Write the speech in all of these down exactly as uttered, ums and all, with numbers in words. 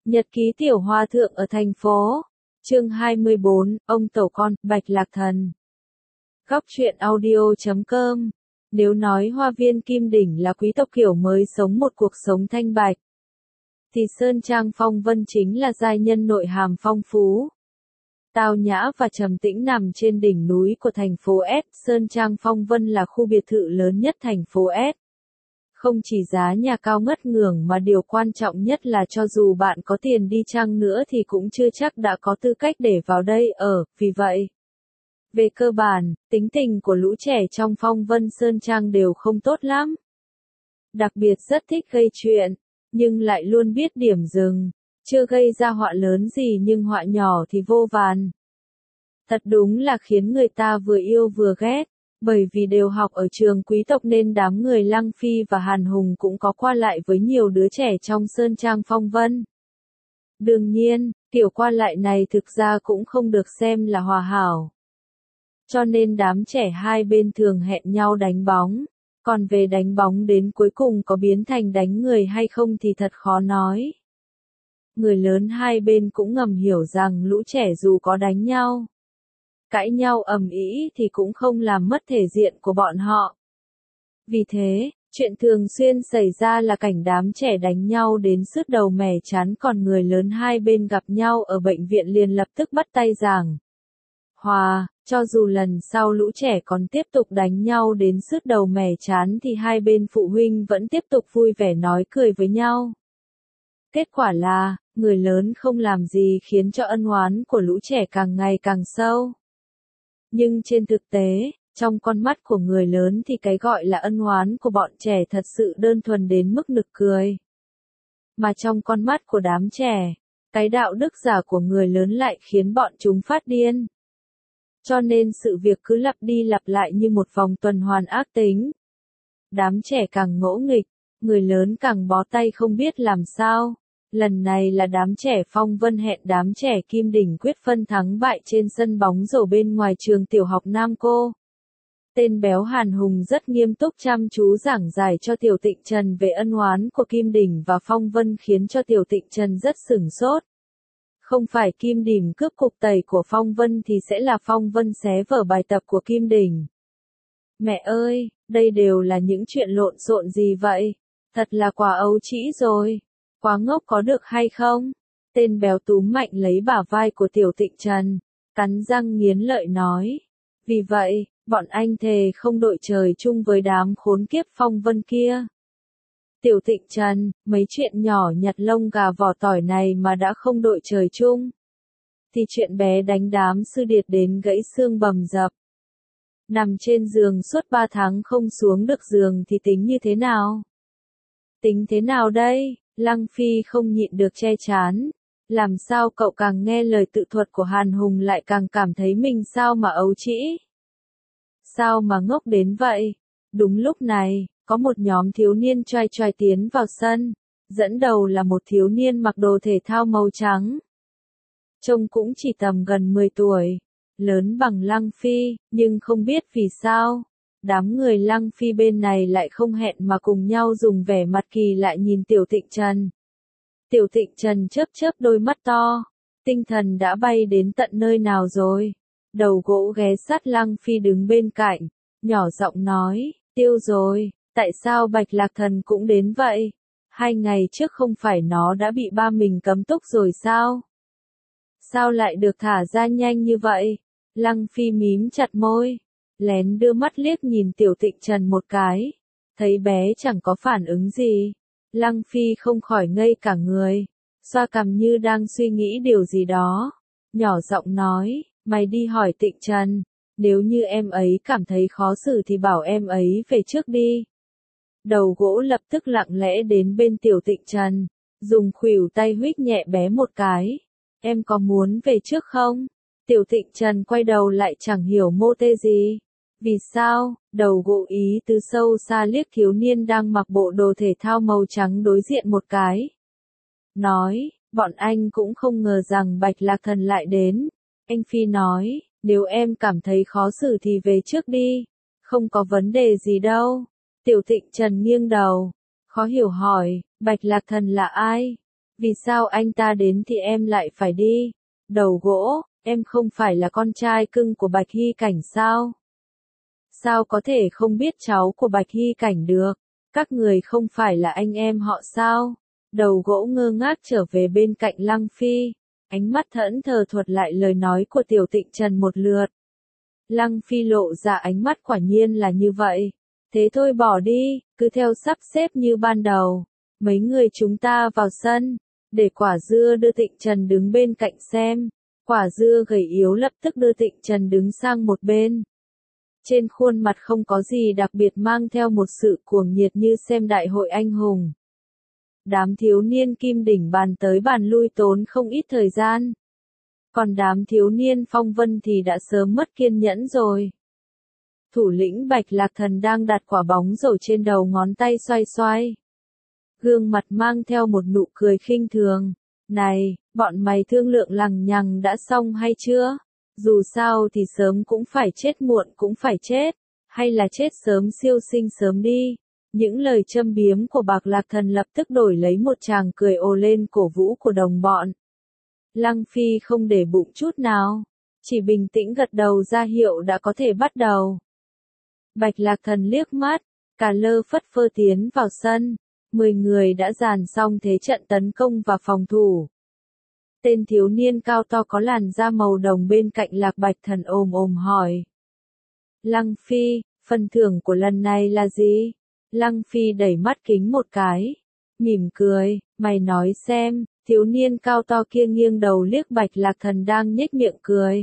Nhật ký tiểu hòa thượng ở thành phố. Chương hai mươi bốn, ông tổ con, Bạch Lạc Thần. Góc truyện audio chấm com. Nếu nói Hoa Viên Kim Đỉnh là quý tộc kiểu mới sống một cuộc sống thanh bạch, thì Sơn Trang Phong Vân chính là giai nhân nội hàm phong phú, tao nhã và trầm tĩnh nằm trên đỉnh núi của thành phố S. Sơn Trang Phong Vân là khu biệt thự lớn nhất thành phố S. Không chỉ giá nhà cao ngất ngưởng mà điều quan trọng nhất là cho dù bạn có tiền đi chăng nữa thì cũng chưa chắc đã có tư cách để vào đây ở, vì vậy, về cơ bản, tính tình của lũ trẻ trong Phong Vân Sơn Trang đều không tốt lắm. Đặc biệt rất thích gây chuyện, nhưng lại luôn biết điểm dừng, chưa gây ra họa lớn gì nhưng họa nhỏ thì vô vàn. Thật đúng là khiến người ta vừa yêu vừa ghét. Bởi vì đều học ở trường quý tộc nên đám người Lăng Phi và Hàn Hùng cũng có qua lại với nhiều đứa trẻ trong Sơn Trang Phong Vân. Đương nhiên, kiểu qua lại này thực ra cũng không được xem là hòa hảo. Cho nên đám trẻ hai bên thường hẹn nhau đánh bóng, còn về đánh bóng đến cuối cùng có biến thành đánh người hay không thì thật khó nói. Người lớn hai bên cũng ngầm hiểu rằng lũ trẻ dù có đánh nhau, cãi nhau ầm ĩ thì cũng không làm mất thể diện của bọn họ. Vì thế, chuyện thường xuyên xảy ra là cảnh đám trẻ đánh nhau đến sứt đầu mẻ chán, còn người lớn hai bên gặp nhau ở bệnh viện liền lập tức bắt tay giảng hòa, cho dù lần sau lũ trẻ còn tiếp tục đánh nhau đến sứt đầu mẻ chán thì hai bên phụ huynh vẫn tiếp tục vui vẻ nói cười với nhau. Kết quả là, người lớn không làm gì khiến cho ân oán của lũ trẻ càng ngày càng sâu. Nhưng trên thực tế, trong con mắt của người lớn thì cái gọi là ân oán của bọn trẻ thật sự đơn thuần đến mức nực cười. Mà trong con mắt của đám trẻ, cái đạo đức giả của người lớn lại khiến bọn chúng phát điên. Cho nên sự việc cứ lặp đi lặp lại như một vòng tuần hoàn ác tính. Đám trẻ càng ngỗ nghịch, người lớn càng bó tay không biết làm sao. Lần này là đám trẻ Phong Vân hẹn đám trẻ Kim Đỉnh quyết phân thắng bại trên sân bóng rổ bên ngoài trường tiểu học Nam Cô. Tên béo Hàn Hùng rất nghiêm túc chăm chú giảng giải cho Tiểu Tịnh Trần về ân oán của Kim Đỉnh và Phong Vân khiến cho Tiểu Tịnh Trần rất sửng sốt. Không phải Kim Đỉnh cướp cục tẩy của Phong Vân thì sẽ là Phong Vân xé vở bài tập của Kim Đỉnh. Mẹ ơi, đây đều là những chuyện lộn xộn gì vậy? Thật là quá ấu trĩ rồi. Quá ngốc có được hay không? Tên béo túm mạnh lấy bả vai của Tiểu Tịnh Trần, cắn răng nghiến lợi nói. Vì vậy, bọn anh thề không đội trời chung với đám khốn kiếp Phong Vân kia. Tiểu Tịnh Trần, mấy chuyện nhỏ nhặt lông gà vỏ tỏi này mà đã không đội trời chung, thì chuyện bé đánh đám sư điệt đến gãy xương bầm dập, nằm trên giường suốt ba tháng không xuống được giường thì tính như thế nào? Tính thế nào đây? Lăng Phi không nhịn được che chán. Làm sao cậu càng nghe lời tự thuật của Hàn Hùng lại càng cảm thấy mình sao mà ấu trĩ? Sao mà ngốc đến vậy? Đúng lúc này, có một nhóm thiếu niên choai choai tiến vào sân. Dẫn đầu là một thiếu niên mặc đồ thể thao màu trắng. Trông cũng chỉ tầm gần mười tuổi. Lớn bằng Lăng Phi, nhưng không biết vì sao. Đám người Lăng Phi bên này lại không hẹn mà cùng nhau dùng vẻ mặt kỳ lạ nhìn Tiểu Tịnh Trần. Tiểu Tịnh Trần chớp chớp đôi mắt to, tinh thần đã bay đến tận nơi nào rồi. Đầu gỗ ghé sát Lăng Phi đứng bên cạnh, nhỏ giọng nói, tiêu rồi, tại sao Bạch Lạc Thần cũng đến vậy? Hai ngày trước không phải nó đã bị ba mình cấm túc rồi sao? Sao lại được thả ra nhanh như vậy? Lăng Phi mím chặt môi, lén đưa mắt liếc nhìn Tiểu Tịnh Trần một cái, thấy bé chẳng có phản ứng gì. Lăng Phi không khỏi ngây cả người, xoa cằm như đang suy nghĩ điều gì đó, nhỏ giọng nói, mày đi hỏi Tịnh Trần, nếu như em ấy cảm thấy khó xử thì bảo em ấy về trước đi. Đầu gỗ lập tức lặng lẽ đến bên Tiểu Tịnh Trần, dùng khuỷu tay huých nhẹ bé một cái, em có muốn về trước không? Tiểu Tịnh Trần quay đầu lại chẳng hiểu mô tê gì. Vì sao? Đầu gỗ ý từ sâu xa liếc thiếu niên đang mặc bộ đồ thể thao màu trắng đối diện một cái. Nói, bọn anh cũng không ngờ rằng Bạch Lạc Thần lại đến. Anh Phi nói, nếu em cảm thấy khó xử thì về trước đi. Không có vấn đề gì đâu. Tiểu Tịnh Trần nghiêng đầu, khó hiểu hỏi, Bạch Lạc Thần là ai? Vì sao anh ta đến thì em lại phải đi? Đầu gỗ, em không phải là con trai cưng của Bạch Hy Cảnh sao? Sao có thể không biết cháu của Bạch Hy Cảnh được? Các người không phải là anh em họ sao? Đầu gỗ ngơ ngác trở về bên cạnh Lăng Phi, ánh mắt thẫn thờ thuật lại lời nói của Tiểu Tịnh Trần một lượt. Lăng Phi lộ ra ánh mắt quả nhiên là như vậy. Thế thôi bỏ đi, cứ theo sắp xếp như ban đầu. Mấy người chúng ta vào sân, để Quả Dưa đưa Tịnh Trần đứng bên cạnh xem. Quả Dưa gầy yếu lập tức đưa Tịnh Trần đứng sang một bên. Trên khuôn mặt không có gì đặc biệt, mang theo một sự cuồng nhiệt như xem đại hội anh hùng. Đám thiếu niên Kim Đỉnh bàn tới bàn lui tốn không ít thời gian. Còn đám thiếu niên Phong Vân thì đã sớm mất kiên nhẫn rồi. Thủ lĩnh Bạch Lạc Thần đang đặt quả bóng rổ trên đầu ngón tay xoay xoay. Gương mặt mang theo một nụ cười khinh thường. Này, bọn mày thương lượng lằng nhằng đã xong hay chưa? Dù sao thì sớm cũng phải chết, muộn cũng phải chết. Hay là chết sớm siêu sinh sớm đi. Những lời châm biếm của Bạch Lạc Thần lập tức đổi lấy một tràng cười ồ lên cổ vũ của đồng bọn. Lăng Phi không để bụng chút nào, chỉ bình tĩnh gật đầu ra hiệu đã có thể bắt đầu. Bạch Lạc Thần liếc mắt, cả lơ phất phơ tiến vào sân, mười người đã dàn xong thế trận tấn công và phòng thủ. Tên thiếu niên cao to có làn da màu đồng bên cạnh Lạc Bạch Thần ồm ồm hỏi. Lăng Phi, phần thưởng của lần này là gì? Lăng Phi đẩy mắt kính một cái, mỉm cười, mày nói xem. Thiếu niên cao to kia nghiêng đầu liếc Bạch Lạc Thần đang nhếch miệng cười.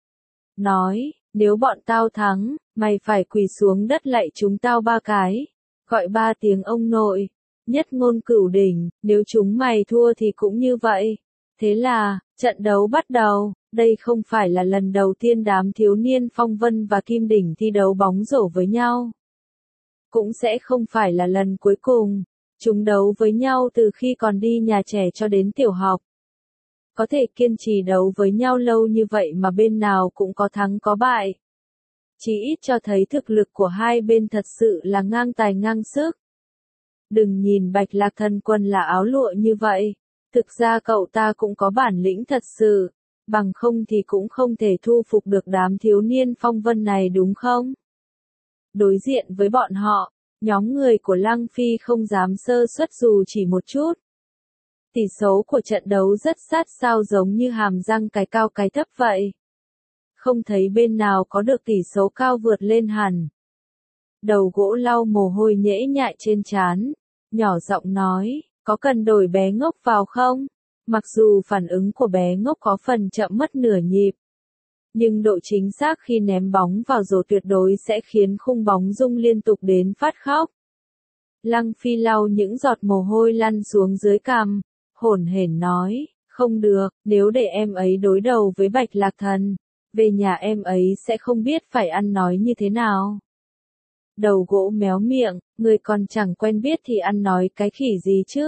Nói, nếu bọn tao thắng, mày phải quỳ xuống đất lạy chúng tao ba cái. Gọi ba tiếng ông nội. Nhất ngôn cửu đỉnh, nếu chúng mày thua thì cũng như vậy. Thế là, trận đấu bắt đầu. Đây không phải là lần đầu tiên đám thiếu niên Phong Vân và Kim Đỉnh thi đấu bóng rổ với nhau. Cũng sẽ không phải là lần cuối cùng. Chúng đấu với nhau từ khi còn đi nhà trẻ cho đến tiểu học. Có thể kiên trì đấu với nhau lâu như vậy mà bên nào cũng có thắng có bại. Chỉ ít cho thấy thực lực của hai bên thật sự là ngang tài ngang sức. Đừng nhìn Bạch Lạc Thần quần là áo lụa như vậy. Thực ra cậu ta cũng có bản lĩnh thật sự. Bằng không thì cũng không thể thu phục được đám thiếu niên Phong Vân này đúng không? Đối diện với bọn họ, nhóm người của Lăng Phi không dám sơ suất dù chỉ một chút. Tỷ số của trận đấu rất sát sao, giống như hàm răng cái cao cái thấp vậy. Không thấy bên nào có được tỷ số cao vượt lên hẳn. Đầu gỗ lau mồ hôi nhễ nhại trên trán, nhỏ giọng nói, có cần đổi bé ngốc vào không? Mặc dù phản ứng của bé ngốc có phần chậm mất nửa nhịp. Nhưng độ chính xác khi ném bóng vào rổ tuyệt đối sẽ khiến khung bóng rung liên tục đến phát khóc. Lăng Phi lau những giọt mồ hôi lăn xuống dưới cằm, hổn hển nói, không được, nếu để em ấy đối đầu với Bạch Lạc Thần, về nhà em ấy sẽ không biết phải ăn nói như thế nào. Đầu gỗ méo miệng, người còn chẳng quen biết thì ăn nói cái khỉ gì chứ.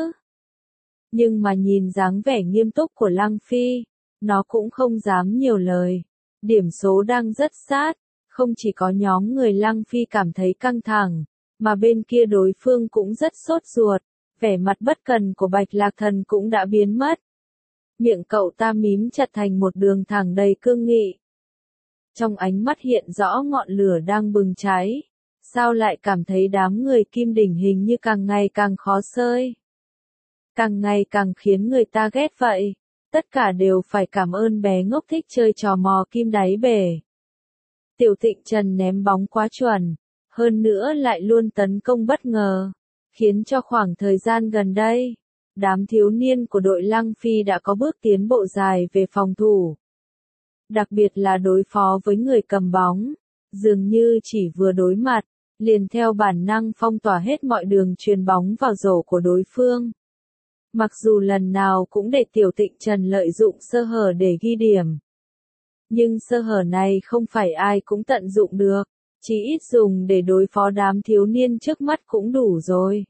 Nhưng mà nhìn dáng vẻ nghiêm túc của Lăng Phi, nó cũng không dám nhiều lời. Điểm số đang rất sát, không chỉ có nhóm người Lăng Phi cảm thấy căng thẳng, mà bên kia đối phương cũng rất sốt ruột, vẻ mặt bất cần của Bạch Lạc Thần cũng đã biến mất. Miệng cậu ta mím chặt thành một đường thẳng đầy cương nghị. Trong ánh mắt hiện rõ ngọn lửa đang bừng cháy, sao lại cảm thấy đám người Kim Đỉnh hình như càng ngày càng khó xơi. Càng ngày càng khiến người ta ghét vậy. Tất cả đều phải cảm ơn bé ngốc thích chơi trò mò kim đáy bể. Tiểu Tịnh Trần ném bóng quá chuẩn, hơn nữa lại luôn tấn công bất ngờ, khiến cho khoảng thời gian gần đây, đám thiếu niên của đội Lăng Phi đã có bước tiến bộ dài về phòng thủ. Đặc biệt là đối phó với người cầm bóng, dường như chỉ vừa đối mặt, liền theo bản năng phong tỏa hết mọi đường truyền bóng vào rổ của đối phương. Mặc dù lần nào cũng để Tiểu Tịnh Trần lợi dụng sơ hở để ghi điểm. Nhưng sơ hở này không phải ai cũng tận dụng được, chỉ ít dùng để đối phó đám thiếu niên trước mắt cũng đủ rồi.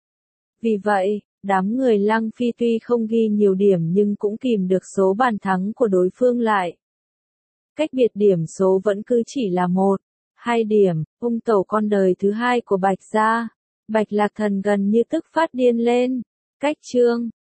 Vì vậy, đám người Lăng Phi tuy không ghi nhiều điểm nhưng cũng kìm được số bàn thắng của đối phương lại. Cách biệt điểm số vẫn cứ chỉ là một, hai điểm, ung tẩu con đời thứ hai của Bạch gia. Bạch Lạc Thần gần như tức phát điên lên. Cách chương